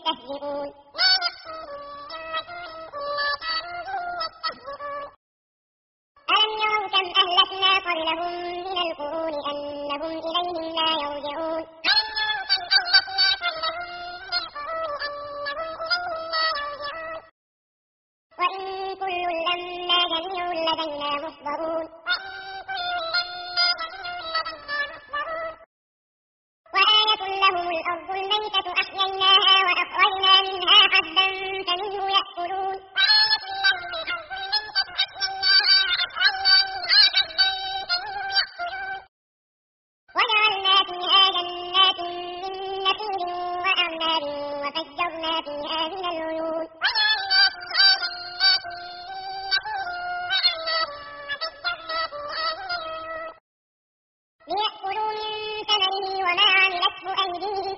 يستهزئون ألم يروا كم أهلكنا قبلهم من القرون أنهم إليهم لا يرجعون وإن كل لما جميع لدينا محضرون وآية لهم الأرض الميتة أحييناها وأخرجنا منها حبا فمنه يأكلون وجعلنا فيها جنات من نخيل وأعناب وفجرنا فيها من العيون ليأكلوا من ثمره وما عملته أيديهم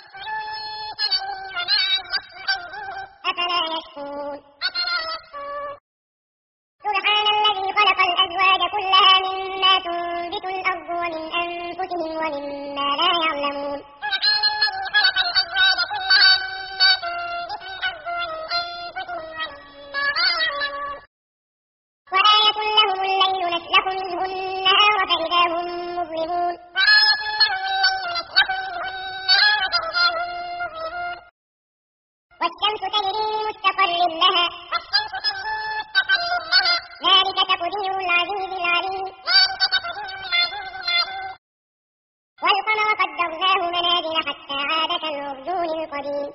أفلا يشكرون سبحان الذي خلق الأزواج كلها مما تنبت الأرض ومن أنفسهم ومما لا يعلمون وآية لهم الليل نسلخ منه النهار فإذا هم مظلمون والشمس تجري لمستقر لها ذلك تقدير العزيز العليم والقمر قدرناه منازل حتى عاد كالعرجون القديم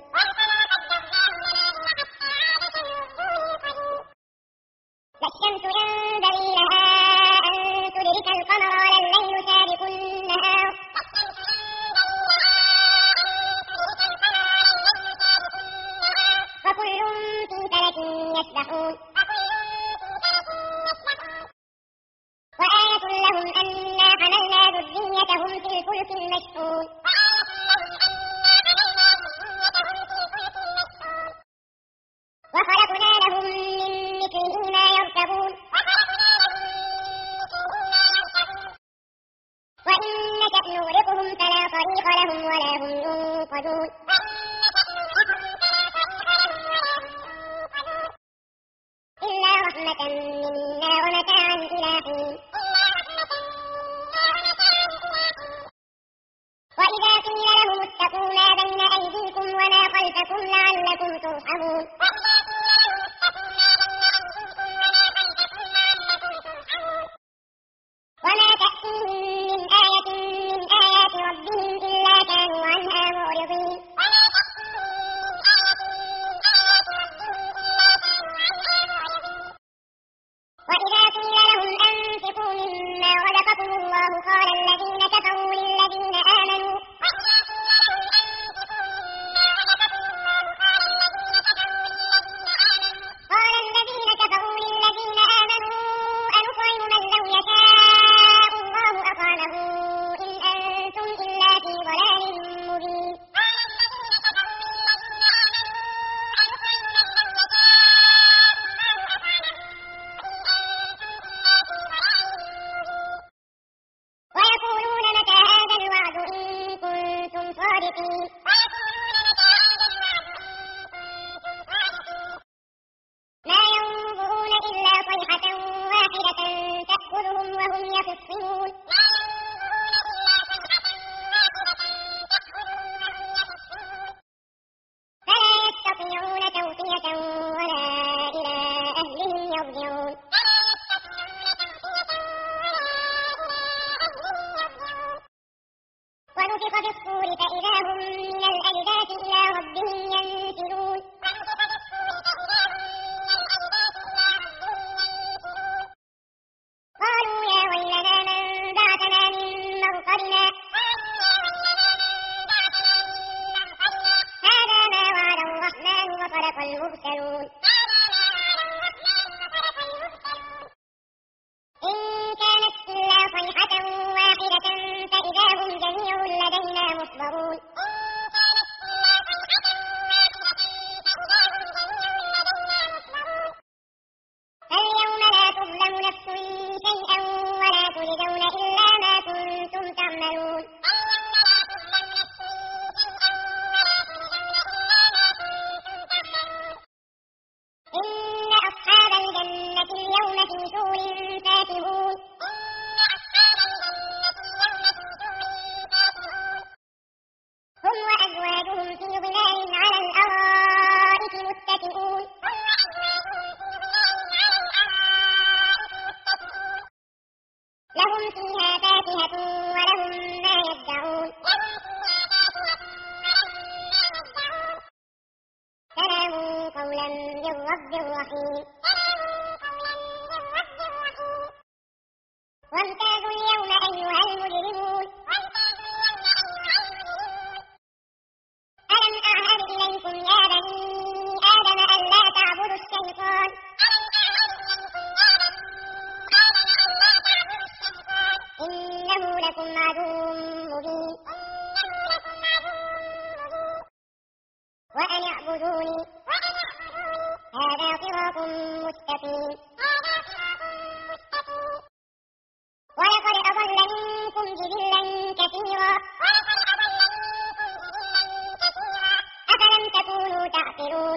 لا الشمس ينبغي لها أن تدرك القمر ولا الليل سابق النهار وكل في فلك يسبحون وآية لهم أنا حملنا ذريتهم في الفلك المشحون وخلقنا لهم من مثله ما يركبون وإن نشأ نغرقهم فلا طريق لهم ولا هم ينقذون إلا رحمة منا ومتاعا إلى حين وإذا قيل لهم اتقوا ما بين أيديكم وما خلفكم لعلكم ترحمون وما تأتيهم من آية من آيات ربهم إلا كانوا عنها معرضين وإذا قيل لهم أنفقوا مما رزقكم الله قال الذين كفروا للذين آمنوا أنطعم من لو يشاء الله أطعمه إن أنتم إلا في ضلال مبين ويقولون متى هذا الوعد إن كنتم صادقين ما ينظرون إلا صيحة واحدة تأخذهم وهم يخصمون فلا يستطيعون توصية ولا إلى أهلهم يرجعون ونفخ في الصور فإذا هم من الأجداث إلى ربهم ينسلون قالوا يا ويلنا من بعثنا من مرقدنا هذا ما وعد الرحمن وصدق المرسلون إن كانت إلا صيحة واحدة فإذا هم جميع لدينا محضرون فاليوم لا تظلم نفس شيئا ولا تجزون إلا ما كنتم تعملون رحيم. وامتازوا اليوم أيها المجرمون ألم أعهد إليكم يا بني آدم ألا تعبدوا الشيطان إنه لكم عدو مبين وأن اعبدوني هذا صراط مستقيم. ولقد أضل منكم جبلا كثيرا أفلم تكونوا تعقلون.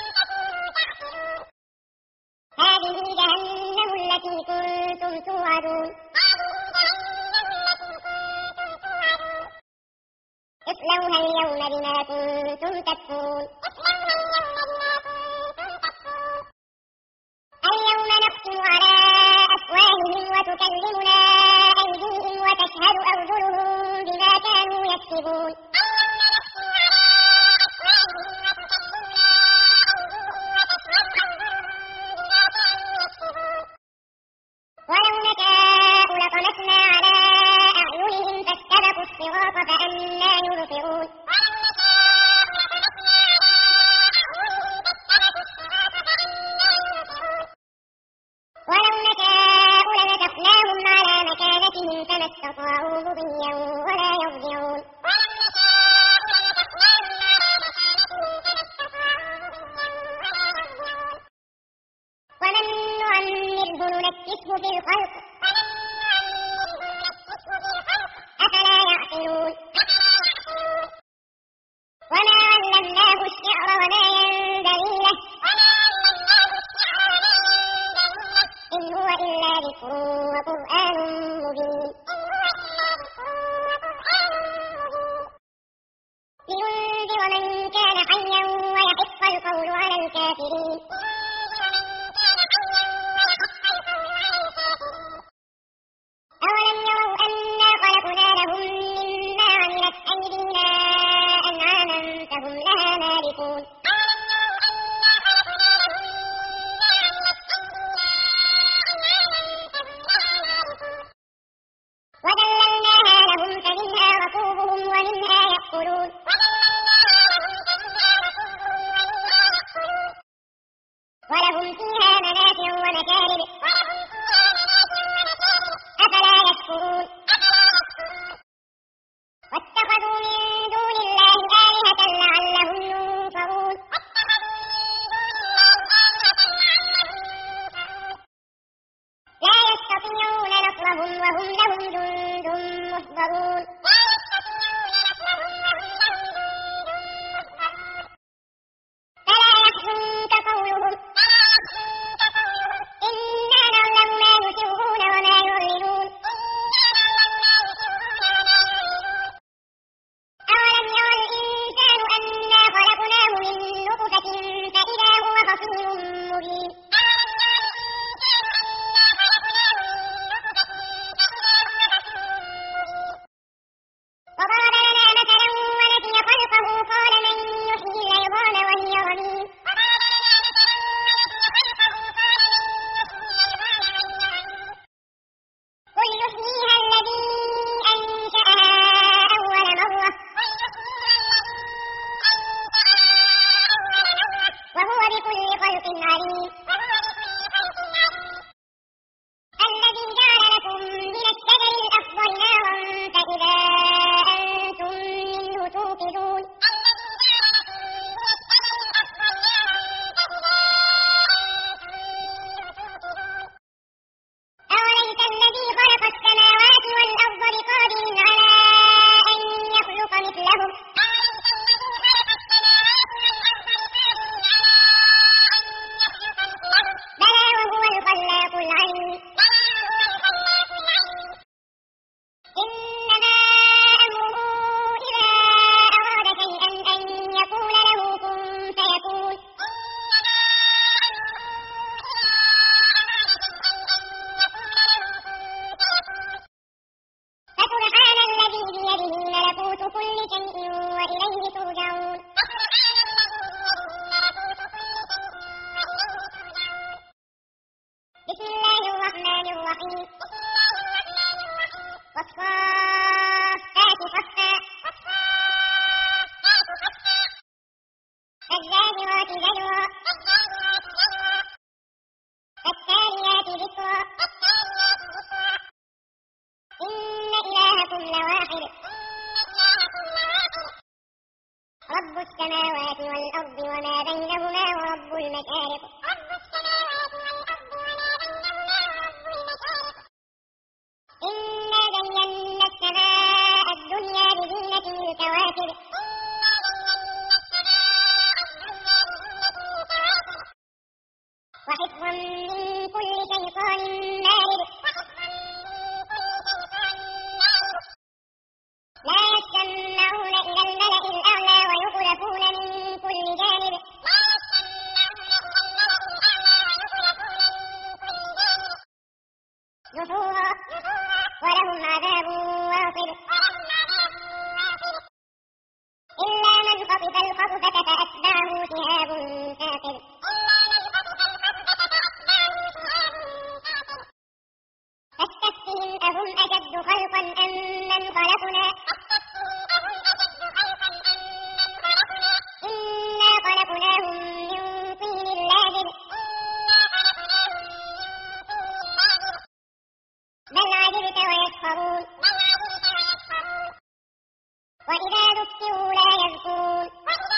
هذه جهنم التي كنتم توعدون اصلوها اليوم بما كنتم تكفرون. اليوم نختم على أفواههم وتكلمنا أيديهم وتشهد أرجلهم بما كانوا يكسبون. ولو نشاء لطمسنا على أعينهم فاستبقوا الصراط فأنى يبصرون. ولو نشاء لمسخناهم على مكانتهم فما استطاعوا مضيا ولا يرجعون. ومن نعمره ننكسه في الخلق أفلا يعقلون. وما علمناه الشعر وما ينبغي له إن هو إلا ذكر وقرآن مبين. لينذر من كان حيا ويحق القول على الكافرين. أولم يروا أنا خلقنا لهم مما عملت أيدينا أنعاما فهم لها مالكون. وذللناها لهم فمنها ركوبهم ومنها يأكلون. ولهم فيها منافع ومشارب أفلا يشكرون. واتخذوا من دون الله آلهة لعلهم ينصرون. لا يستطيعون نصرهم وهم لهم جند محضرون. فلا يحزنك قولهم إنا نعلم ما يسرون وما يعلنون. أولم يرى الإنسان أنا خلقناه من نطفة فإذا هو خصيم مبين. وضرب لنا مثلا ونسي خلقه قال من يحيي العظام وهي رميم. قل يحييها الذي أنشأها أول مرة وهو بكل خلق عليم. الذي جعل لكم من الشجر الأخضر نارا فإذا أنتم منه توقدون. أوليس الذي خلق السماوات والأرض بقادر على أن يخلق مثلهم بلى وهو الخلاق العليم. إنما أمره إذا أراد شيئا أن يقول له كن فيكون. فسبحان الذي بيده ملكوت كل شيء وإليه ترجعون. الرحيم والصافات صفا فالزاجرات زجرا فالتاليات ذكرا إن إلهكم لواحد رب السماوات والأرض وما بينهما ورب المشارق إنا زينا السماء الدنيا بزينة الكواكب وحفظا من كل شيطان مارد لا يستمعون إلى الملأ الأعلى ويقذفون من كل جانب دحورا ولهم عذاب واصب إلا من خطف الخطفة فأتبعه شهاب ثاقب فاستفتهم أهم أشد خلقا أم من خلقنا إنا خلقناهم من طين لازب بل عجبت ويسخرون وإذا ذكروا لا يذكرون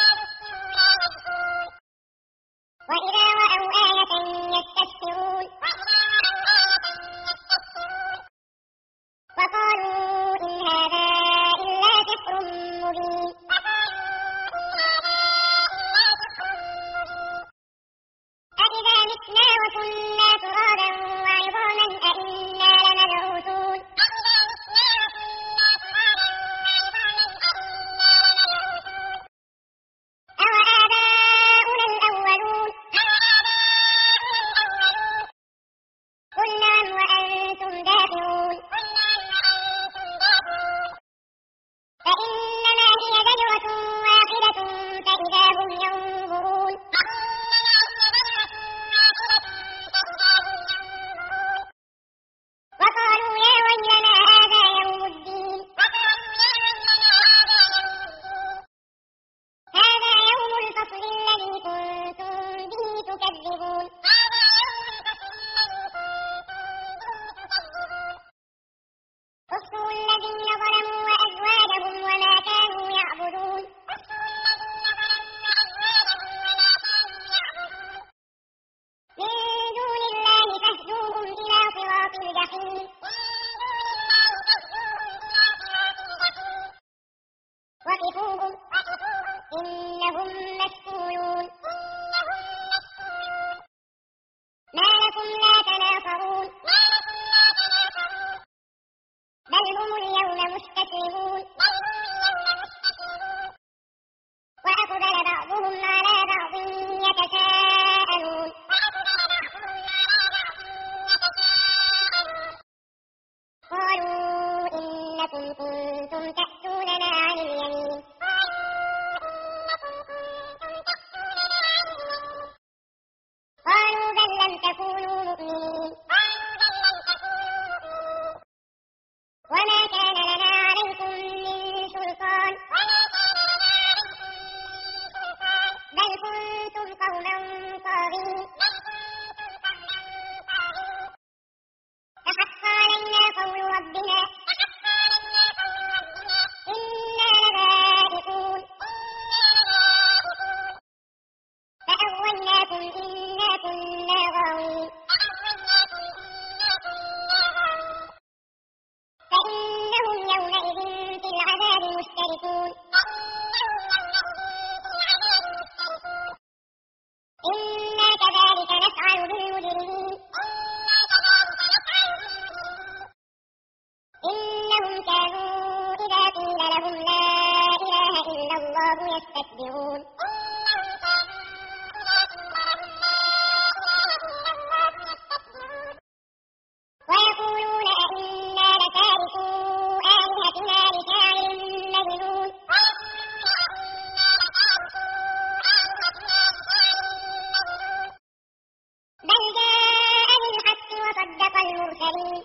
وإذا رأوا آية يستسخرون وقالوا إن هذا إلا سحر مبين أإذا متنا وكنا ترابا وعظاما أإنا لمبعوثون أوآباؤنا الأولون قل نعم وأنتم داخرون فإنما هي زجرة واحدة فإذا هم ينظرون وقالوا يا ويلنا هذا يوم الدين هذا يوم الفصل الذي كنتم به تكذبون احصوا الذين ظلموا وأزواجهم وما كانوا يعبدون من دون الله فاهدوهم إلى صراط الجحيم وقفوهم إنهم مسؤولون ما لكم لا تناصرون بل هم اليوم مستسلمون وأقبل بعضهم على بعض يتساءلون قالوا إنكم كنتم تأتوننا عن اليمين قالوا بل لم تكونوا مؤمنين وما كان لنا عليكم من سلطان بل كنتم قوما طاغين فحق علينا قول ربنا إنا لذائقون فأغويناكم إنا كنا غاوين فإنهم يومئذ في العذاب مشتركون إنا كذلك نفعل بالمجرمين إنهم كانوا إذا قيل لهم لا إله إلا الله يستكبرون ويقولون أئنا لتاركو آلهتنا لشاعر مجنون بل جاء بالحق وصدق المرسلين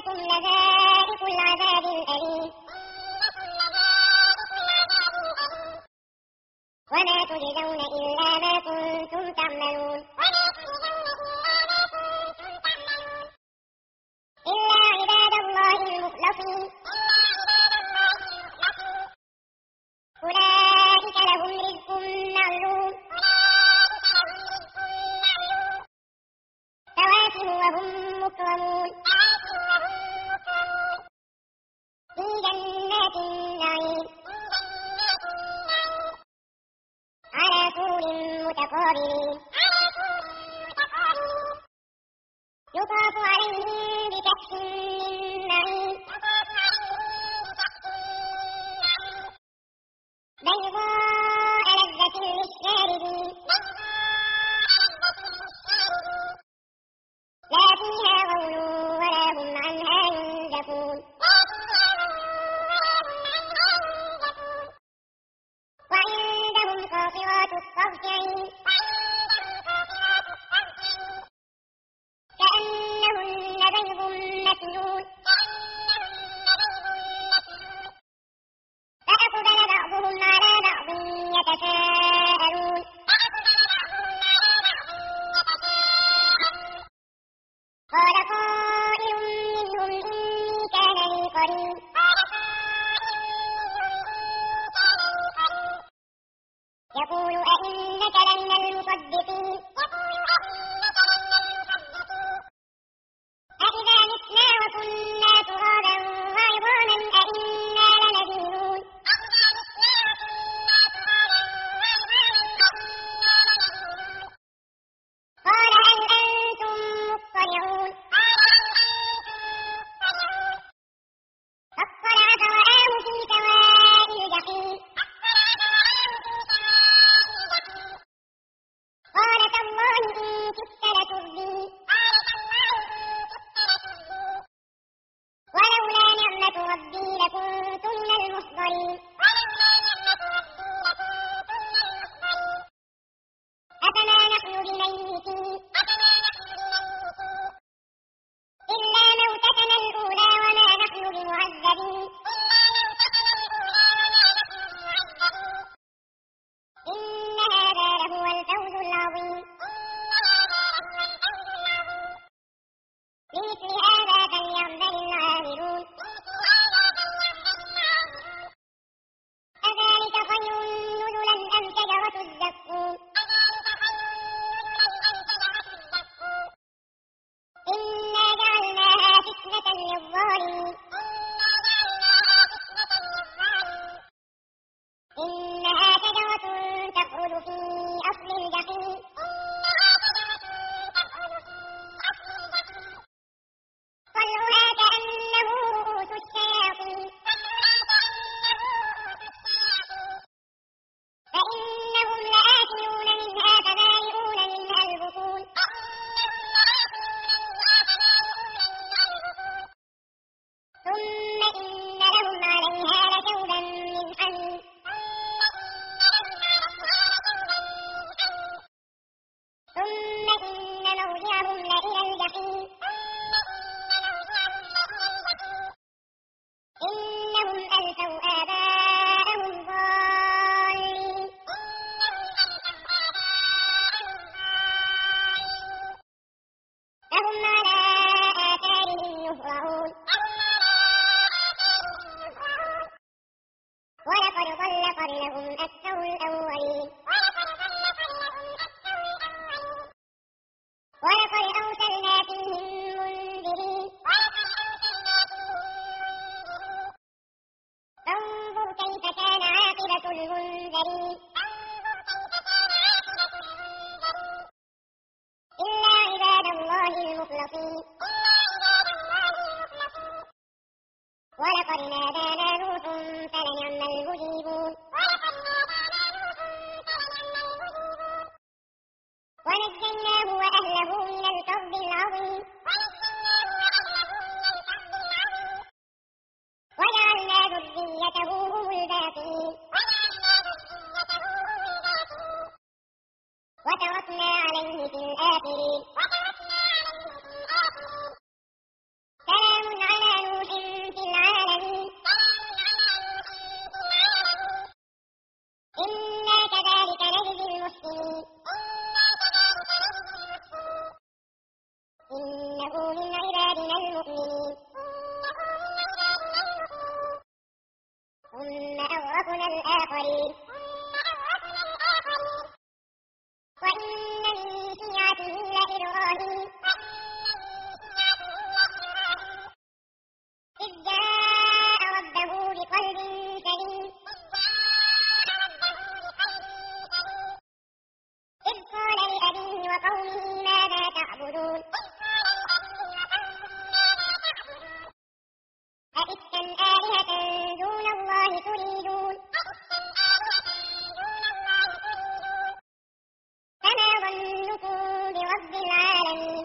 إنكم لذائق العذاب الأليم وما تجزون إلا ما كنتم تعملون إلا عباد الله المخلصين أولئك لهم رزق معلوم فواكه وهم مكرمون في جنات النعيم على سرر متقابلين يطاف عليهم بكأس من معين بيضاء لذة للشاربين لا فيها غول ولا هم عنها ينزفون وعندهم قاصرات الطرف عين كأنهن بيض مكنون فأقبل بعضهم على بعض يتساءلون قال قائل منهم إني كان لي قرين يقول أئنك لمن المصدقين أإذا متنا وكنا ترابا وعظاما أئنا لمدينون قال هل أنتم مطلعون فاطلع فرآه في سواء الجحيم قال تالله إن كدت لتردين ولولا نعمة ربي لكنت من المحضرين أفما نحن بميتين إلا موتتنا الأولى وما نحن بمعذبين إن هذا لهو الفوز العظيم لمثل هذا فليعمل العاملون أذلك خير نزلا أم شجرة الزقوم إنا جعلناها فتنة للظالمين إنها شجرة تخرج في أصل الجحيم طلعها كأنه رؤوس الشياطين فإنهم لآكلون منها فمالئون منها البطون ثم إن لهم عليها لشوبا من حميم ثم إن مرجعهم لإلى الجحيم إنهم ألفوا آباءهم ضالين فهم على آثارهم يهرعون ولقد ضل قبلهم أكثر الأولين ولقد أرسلنا فيهم منذرين فانظر كيف كان عاقبة المنذرين إلا عباد الله المخلصين ولقد نادانا نوح فلنعم المجيبون ونجيناه وأهله من الكرب إنه من عبادنا المؤمنين ثم أغرقنا الآخرين وإن من شيعته لإبراهيم إذ جاء ربه بقلب سليم إذ قال لأبيه وقومه ماذا تعبدون أئفكا آلهة دون الله تريدون فما ظنكم برب العالمين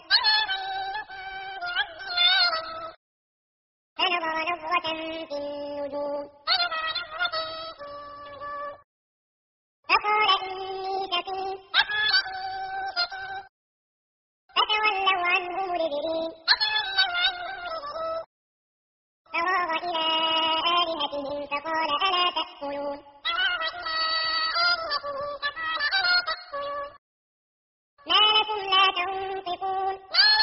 فنظر نظرة في النجوم فقال إني سقيم فتولوا عنه مدبرين فراغ إلى آلهتهم فقال ألا تأكلون ما لكم لا تنطقون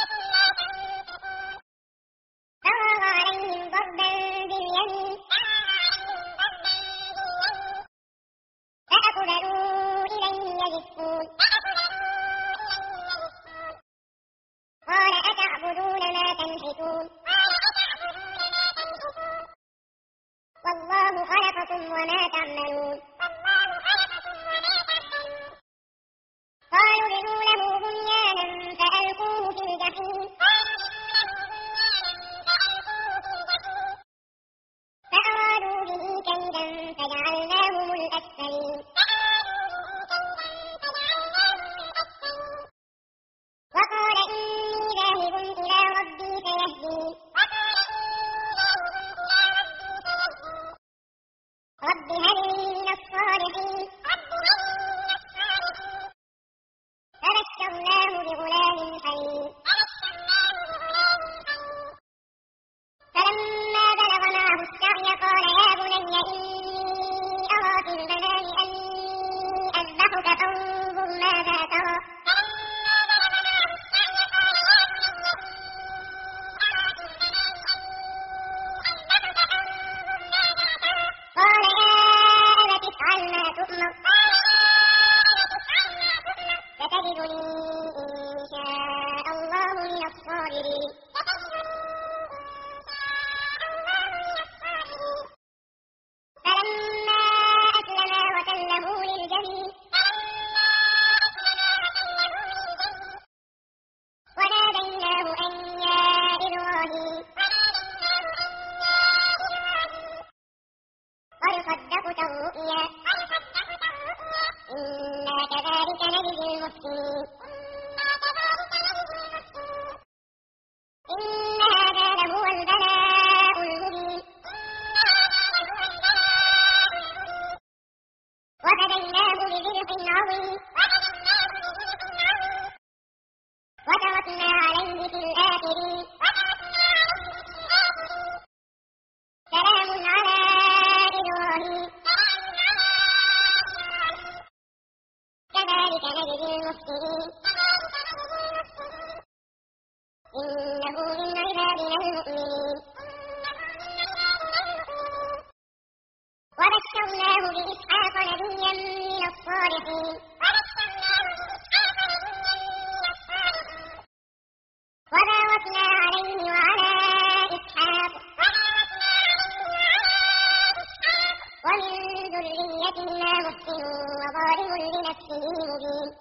فراغ عليهم ضربا باليمين فأقبلوا إليه يزفون قال أتعبدون ما تنحتون والله خلقكم وما تعملون قالوا ابنوا له بنيانا فألقوه في الجحيم فأرادوا به كيدا فجعلناهم الأسفلين وقال إني ذاهب إلى ربي سيهدين رب هب لي من الصالحين فبشرناه بغلام حليم فلما بلغ معه السعي قال يا بني إني أرى في المنام أني أذبحك فانظر ماذا ترى قال يا أبت افعل ما تؤمر ستجدني إن شاء الله من الصابرين فلما أسلما وتله للجبين وناديناه أن يا إبراهيم قد صدقت الرؤيا إنا كذلك نجزي المحسنين إن هذا لهو البلاء المبين وفديناه بذبح عظيم وتركنا عليه في الآخرين سلام على إبراهيم كذلك نجزي المحسنين إنه من عبادنا المؤمنين وبشرناه بإسحاق نبيا من الصالحين وباركنا عليه وعلى إسحاق ومن ذريتنا محسن وظالم لنفسه مبين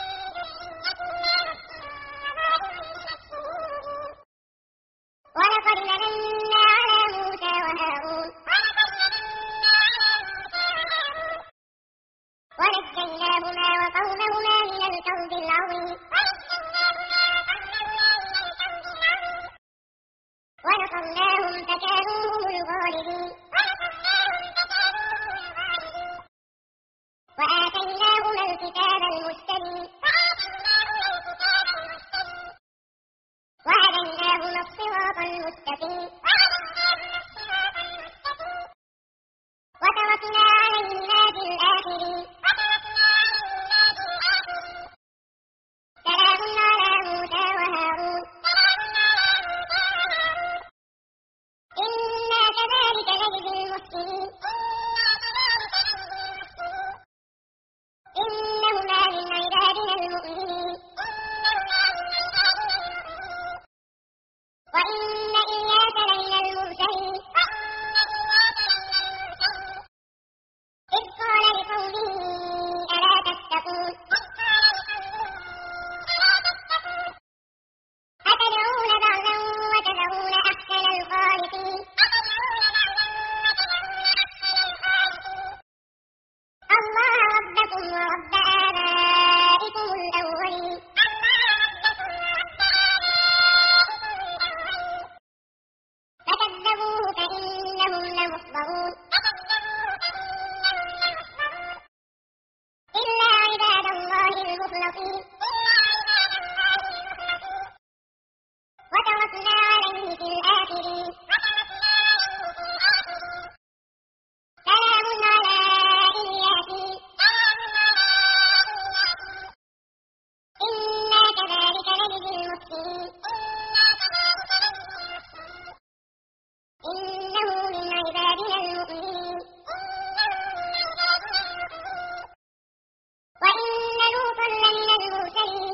ولقد مننا على موسى وهارون ونجيناهما وقومهما من الكرب العظيم ونصرناهم فكانوا هم الغالبين وآتيناهما الكتاب المستبين وهديناهما الصراط المستقيم وتركنا عليهما في الآخرين سلام على موسى وهارون وتركنا عليه في الآخرين سلام على إلياسين إنا كذلك نجزي المحسنين إنه من عبادنا المؤمنين وإن لوطا لمن المرسلين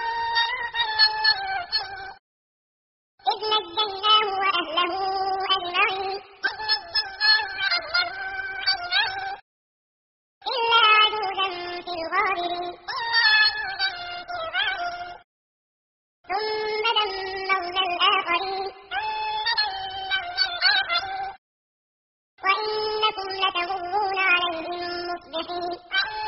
إذ نجيناه وأهله أجمعين إلا عجوزا في الغابرين ثم دمرنا الآخرين وإنكم لتمرون عليهم مصبحين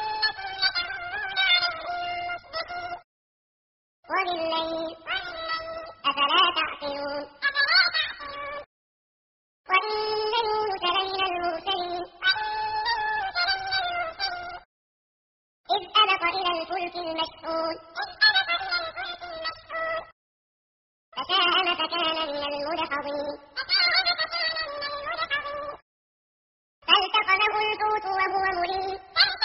وبالليل أفلا تعقلون وإن يونس لمن المرسلين إذ أبق إلى الفلك المشحون فساهم فكان من المدحضين فالتقمه الحوت وهو مليم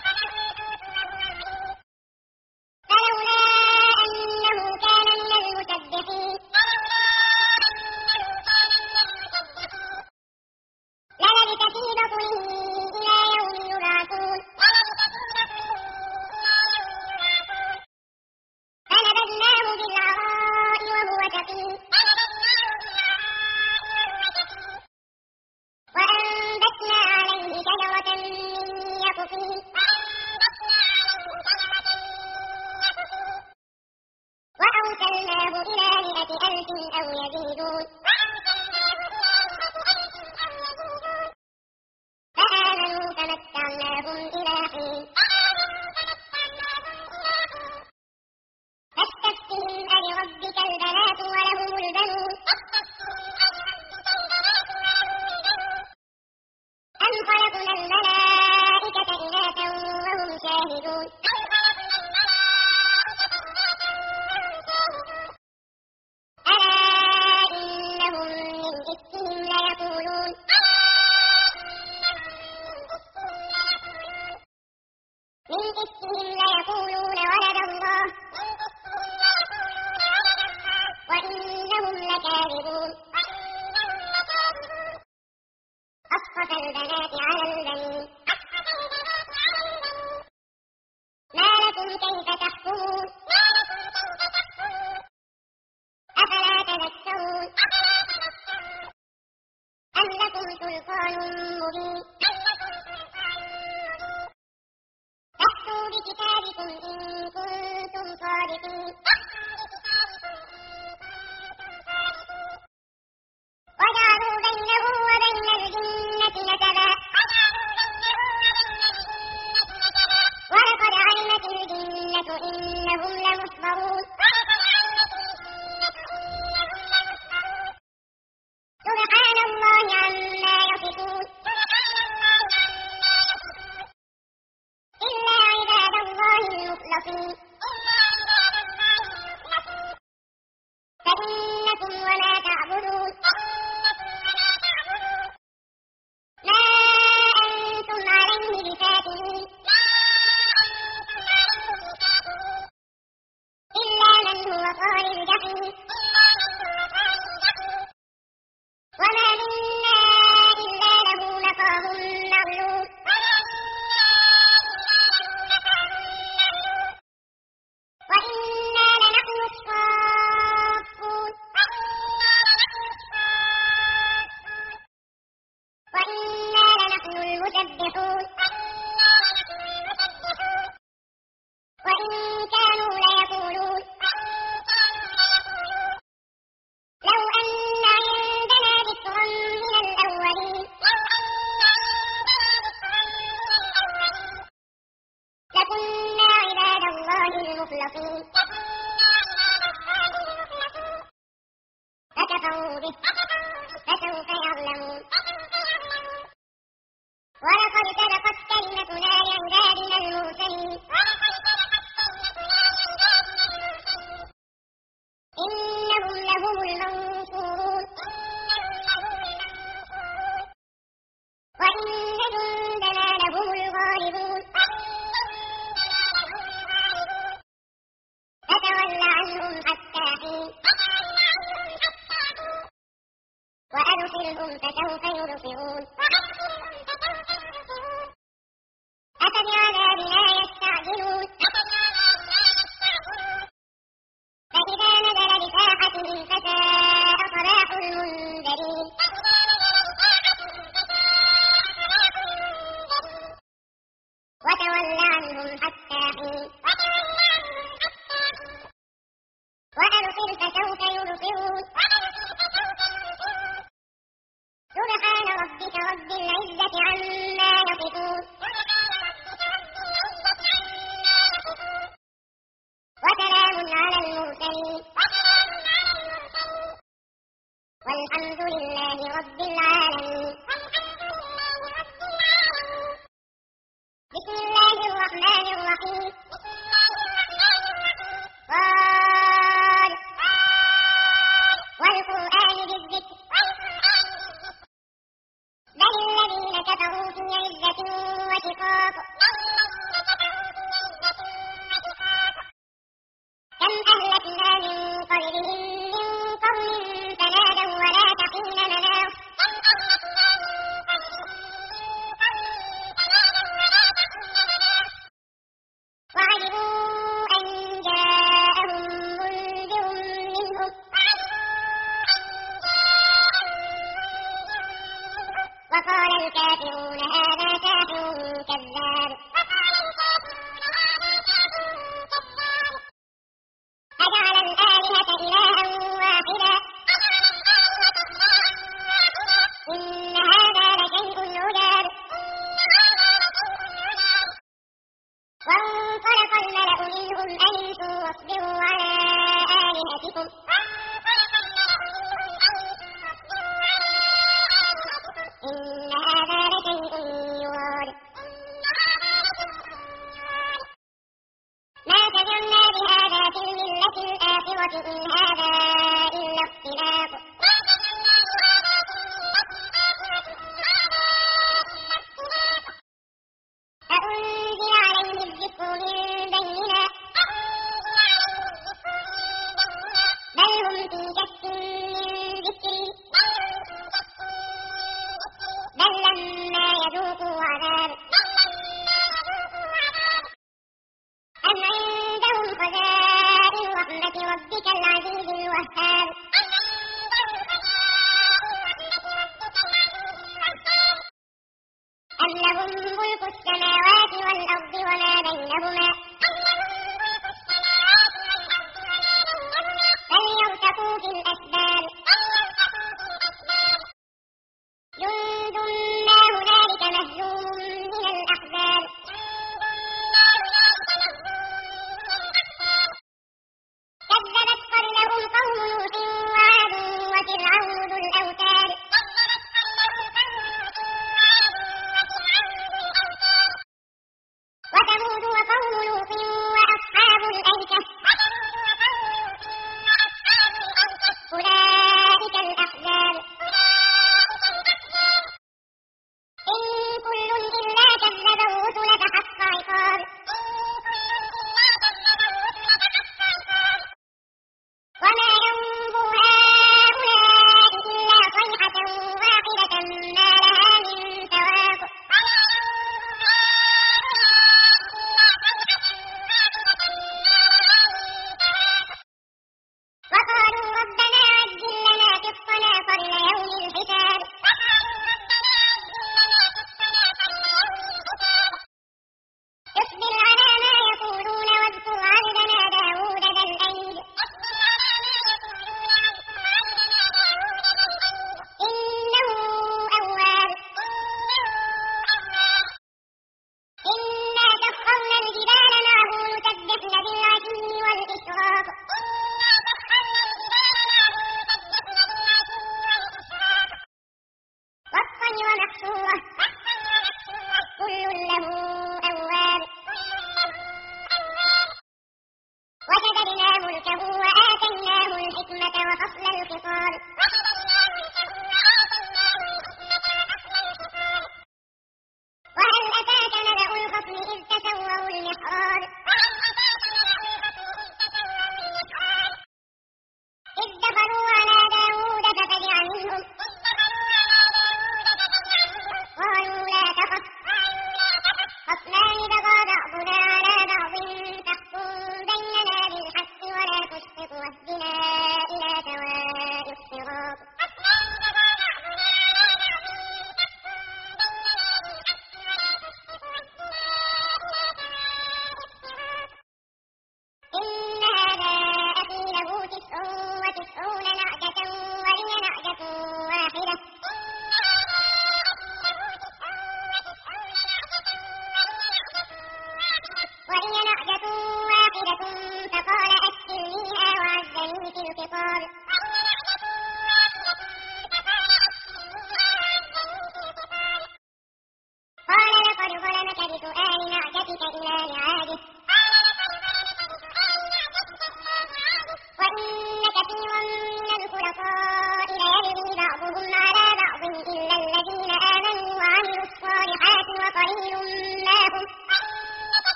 فلولا أنه كان من المسبحين للبث في بطنه إلى يوم يبعثون فنبذناه بالعراء وهو سقيم وأنبتنا عليه شجرة من يقطين وأرسلناه إلى 100,000 أو يزيدون فآمنوا فمتعناهم إلى حين فاستفتهم ألربك البنات ولهم البنون أم خلقنا الملائكة إناثا وهم شاهدون ألا إنهم من إفكهم ليقولون ولد الله وإنهم لكاذبون أصطفى البنات على البنين ما لكم كيف تحكمون أفلا تذكرون أم لكم سلطان مبين فأتوا بكتابكم إن كنتم صادقين وجعلوا بينه وبين الجنة نسبا ولقد علمت الجنة إنهم لمحضرون سبحان الله عما يصفون إلا عباد الله المخلصين فإنكم وما تعبدون ما أنتم عليه بفاتنين إلا من هو صال الجحيم وما منا إلا له مقام معلوم وإنا لنحن الصافون وإنا لنحن المسبحون وإن كانوا ليقولون لو أن عندنا ذكرا من الأولين لكنا عباد الله المخلصين فكفروا به فسوف يعلمون ولقد سبقت كلمتنا لعبادنا المرسلين إنهم لهم لهم المنصورون وإن جندنا لهم الغالبون فتول عنهم حتى حين وأبصرهم فسوف يبصرون أفبعذابنا يستعجلون فإذا نزل بساحتهم فساء صباح المنذرين وتول عنهم حتى حين وأبصر فسوف يبصرون سبحان ربك رب العزة عما يصفون وسلام على المرسلين والحمد لله رب العالمين بسم الله الرحمن الرحيم قال والقرآن بالذكر بل الذين كفروا في عزة وشقاق كم أهلكنا من قبلهم من قرن تنادوا ولا تحين مناص وعجبوا أن جاءهم منذر منهم وقال الكافرون هذا ساحر كذاب أجعل الآلهة إلها واحدا إن هذا لشيء عجاب وانطلق الملأ منهم أن امشوا واصبروا على آلهتكم إن هذا لشيء يراد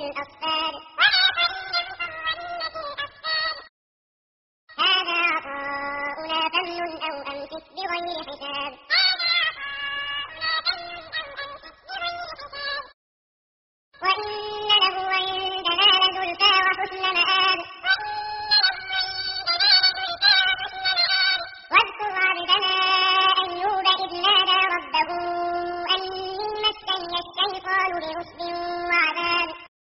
بالأصفاد هذا عطاؤنا فامنن أو أمسك بغير حساب وإن له عندنا لزلفى وحسن مآب واذكر عبدنا أيوب إذ نادى ربه أني مسني الشيطان بنصب وعذاب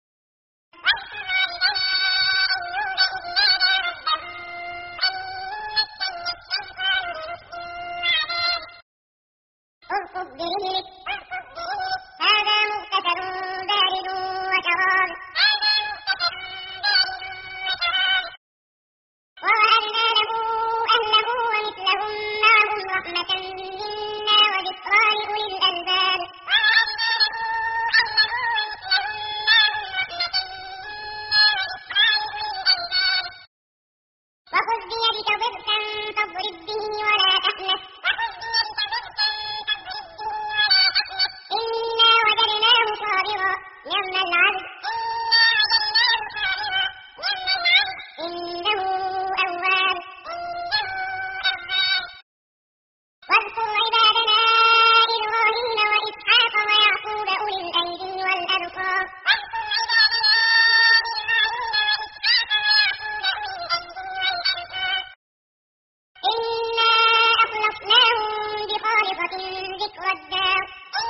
اركض برجلك هذا مغتسل بارد وشراب ووهبنا له أهله ومثلهم معهم رحمة منا وذكرى لأولي الألباب وخذ بيدك ضغثا فاضرب به ولا تحنث إنا وجدناه صابرا نعم العبد إنه أواب واذكر عبادنا إبراهيم وإسحاق ويعقوب أولي الأيدي والأبصار إنا أخلصناهم بخالصة ذكر الدار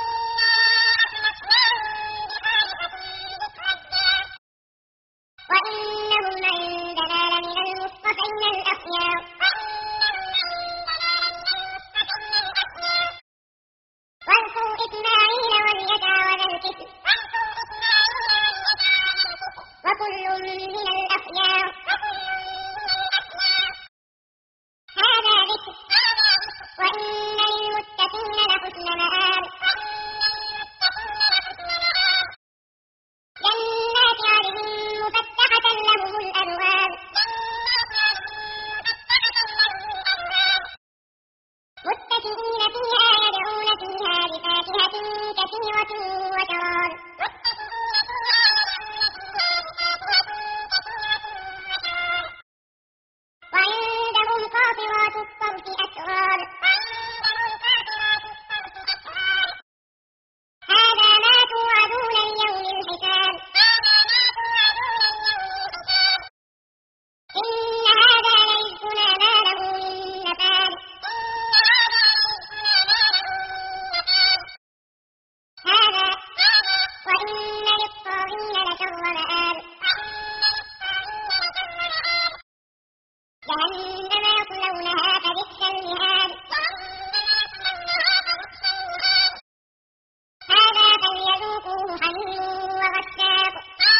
وإنهم عندنا لمن المصطفين الأخيار واذكر إسماعيل واليسع وذا الكفل وكل من الأخيار هذا ذكر وإن للمتقين لحسن مآب جنات عدن مفتحة لهم الأبواب متكئين فيها يدعون فيها بفاكهة كثيرة وشراب وعندهم قاصرات الطرف أتراب هذا ما توعدون ليوم الحساب إن هذا لرزقنا ما له من نفاد هذا وإن للطاغين لشر مآب جهنم يصلونها فبئس المهاد هذا فليذوقوه حميم وغساق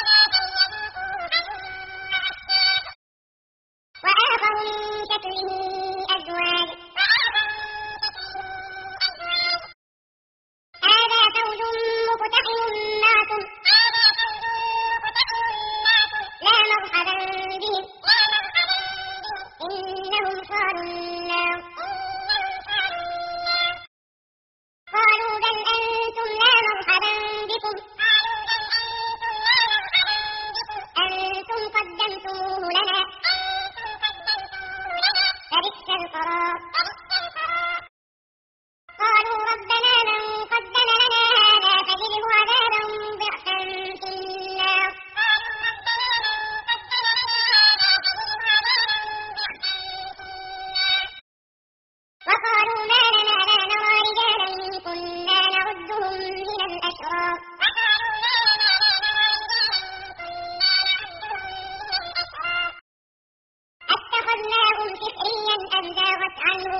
وآخر من شكله أزواج هذا فوج مقتحم معكم لا مرحبا بهم إنهم صالوا النار قالوا بل أنتم لا مرحبا بكم أنتم قدمتموه لنا فبئس القرار قالوا ربنا من قدم لنا هذا فزده عذابا ضعفا في النار وقالوا ما لنا لا نرى رجالا كنا نعدهم من الأشرار أتخذناهم سخريا أم زاغت عنهم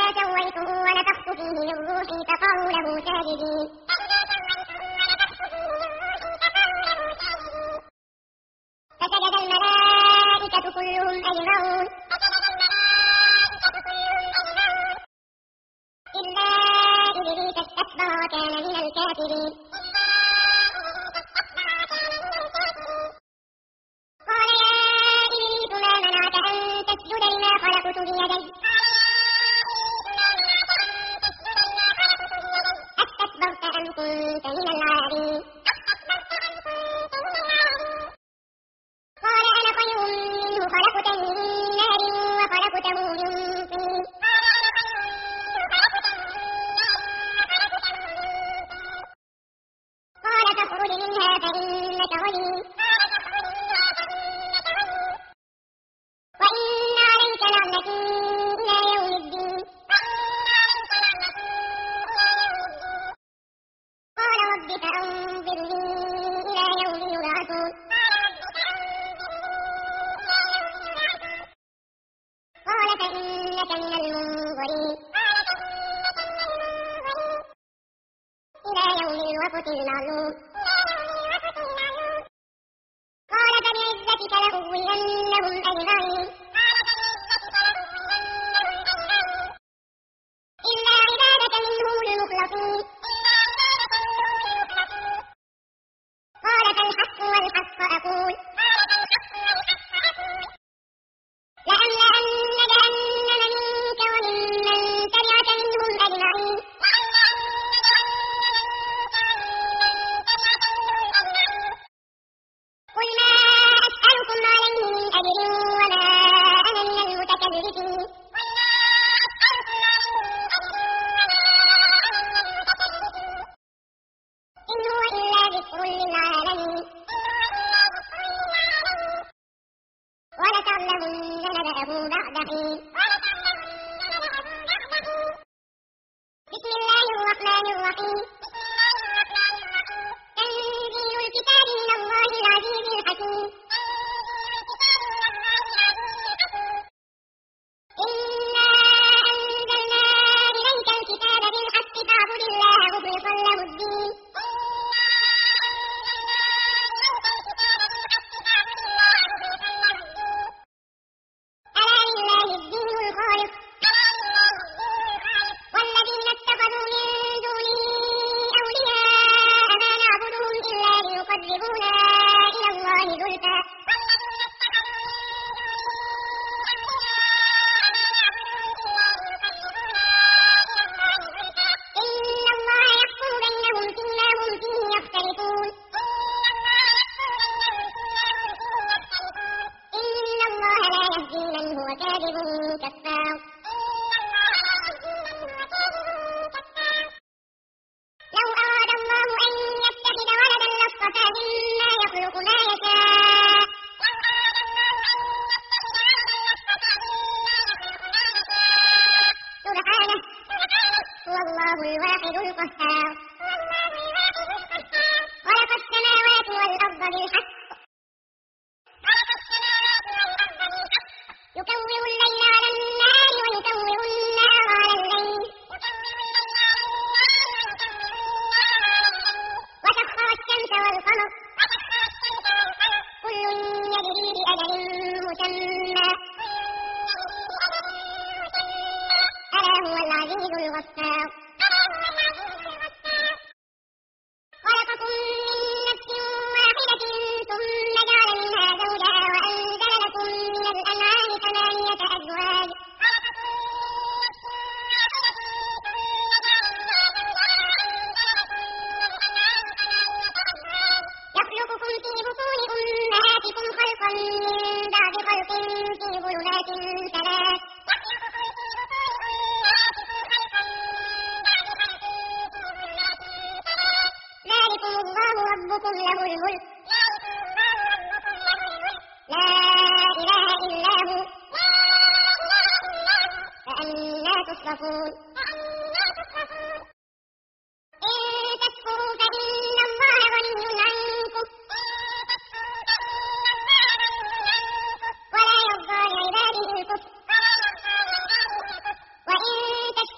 سويته ونفخت فيه من روحي فقعوا له ساجدين فسجد الملائكة كلهم أجمعون إلا إبليس استكبر وكان من الكافرين قال يا إبليس ما منعك أن تسجد لما خلقت بيدي أستكبرت أم كنت من العالين قال أنا خير منه خلقتني من نار وخلقته من طين قال فاخرج منها فإنك رجيم وإن عليك لعنتي إلى يوم الدين قال رب فأنظرني إلى يوم يبعثون قال فإنك من المنظرين إلى يوم الوقت المعلوم قال فبعزتك لأغوينهم أجمعين إلا عبادك منهم المخلصين قال فالحق والحق أقول لأملأن جهنم منك وممن تبعك منهم أجمعين قل ما أسألكم عليه من أجر وما أنا من المتكلفين إن هو إلا ذكر للعالمين ولتعلمن نبأه بعد حين بسم الله الرحمن الرحيم تنزيل الكتاب من الله العزيز الحكيم إنا أنزلنا إليك الكتاب بالحق فاعبد الله مخلصا له الدين ألا لله الدين الخالص والذين اتخذوا من دونه أولياء ما نعبدهم إلا ليقربونا إلى الله زلفى إن الله يحكم بينهم فيما هم فيه يختلفون إن الله لا يهدي من هو كاذب كفار لو أراد الله أن يتخذ ولدا لاصطفى مما يخلق ما يشاء سبحانه هو الله الواحد القهار خلق السماوات والأرض بالحق يكور الليل على النهار ويكور النهار على الليل وسخر الشمس والقمر كل يجري لأجل مسمى ألا هو العزيز الغفار خلقكم من نفس واحدة ثم جعل منها زوجها وأنزل لكم من الأنعام ثمانية أزواج يخلقكم في بطون أمهاتكم خلقا من بعد خلق في ظلمات ثلاث ذلكم الله ربكم له الملك لا إله إلا هو فأنى تصرفون إن تكفروا فإن الله غني عنكم ولا يرضى لعباده الكفر وإن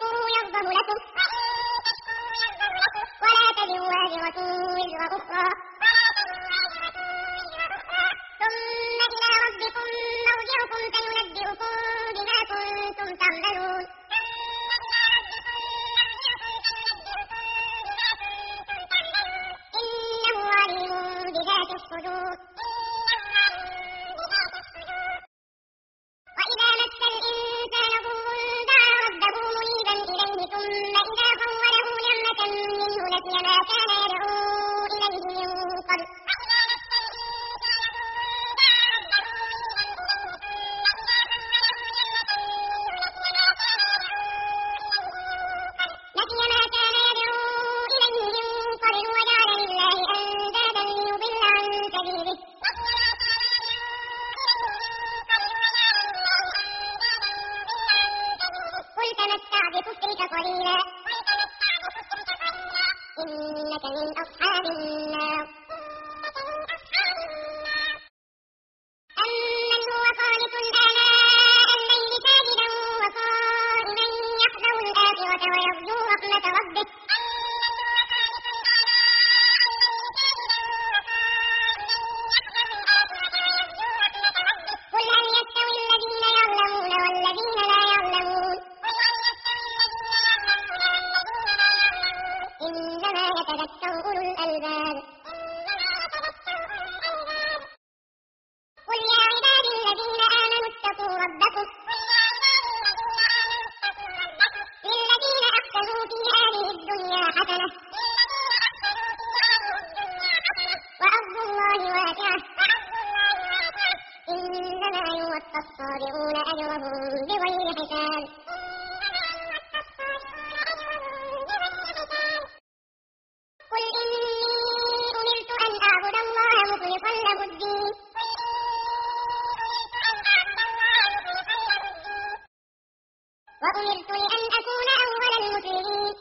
قليلا إنك من أصحاب النار أمن هو قانت آناء الليل ساجدا وقائما يحذر الآخرة ويرجو رحمة ربه قل هل يستوي الذين يعلمون والذين لا يعلمون إنما يتذكر أولو الألباب قل يا عبادي الذين آمنوا اتقوا ربكم للذين أحسنوا في هذه الدنيا حسنة وأرض الله واسعة إنما يوفى الصابرون أجرهم بغير حساب قل إني أمرت أن أعبد الله مخلصا له الدين وأمرت لأن أكون أول المسلمين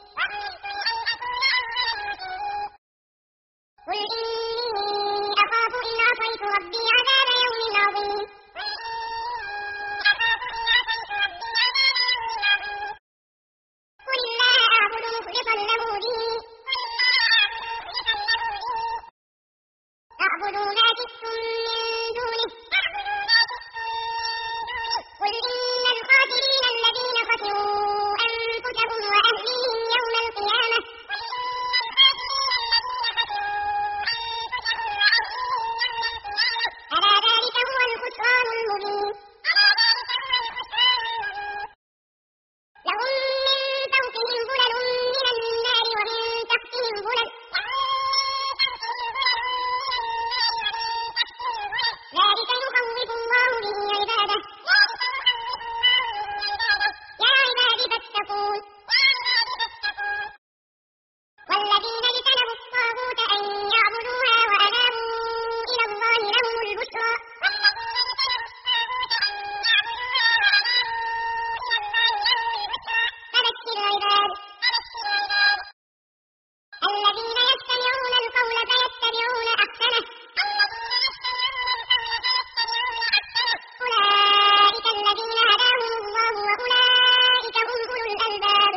قل إني أخاف إن عصيت ربي عذاب يوم عظيم قل الله أعبد مخلصا له ديني اعبدوا ما شئتم من دونه قل إن الخاسرين الذين خسروا أنفسهم وأهليهم يوم القيامة ألا ذلك هو الخسران المبين لهم من فوقهم ظلل من النار ومن تحتهم ظلل ذلك يخوف الله به عباده يا عباد فاتقون والذين اجتنبوا الطاغوت أن يعبدوها وأنابوا إلى الله لهم البشرى فبشر عباد الذين يستمعون القول فيتبعون أحسنه أولئك الذين هداهم الله وأولئك هم أولو الألباب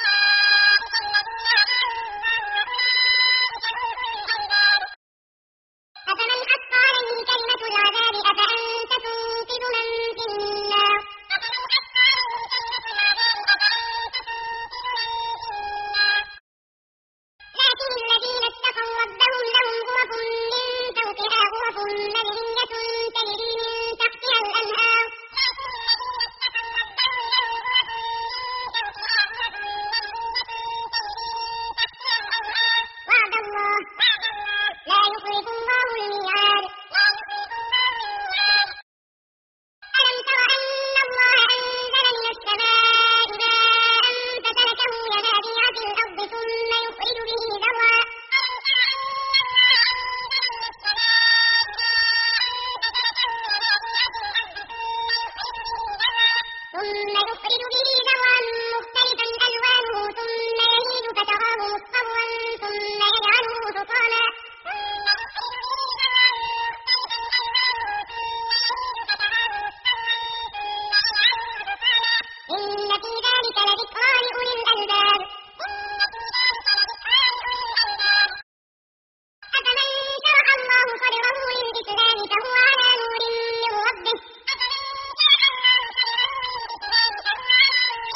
أفمن حق عليه كلمة العذاب أفأنت تنقذ من في النار لكن الذين اتقوا ربهم لهم غرف من فوقها غرف مبنية تجري من تحتها الأنهار وعد الله لا يخلف الله الميعاد ألم تر أن الله أنزل من السماء ماء فسلكه ينابيع في الأرض ثم يخرج به زرعا مختلفا ألوانه ثم يهيج فتراه مصفرا ثم يجعله حطاما إن في ذلك لذكرى لأولي الألباب أفمن شرح الله صدره للإسلام فهو على نور من ربه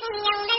يومئذ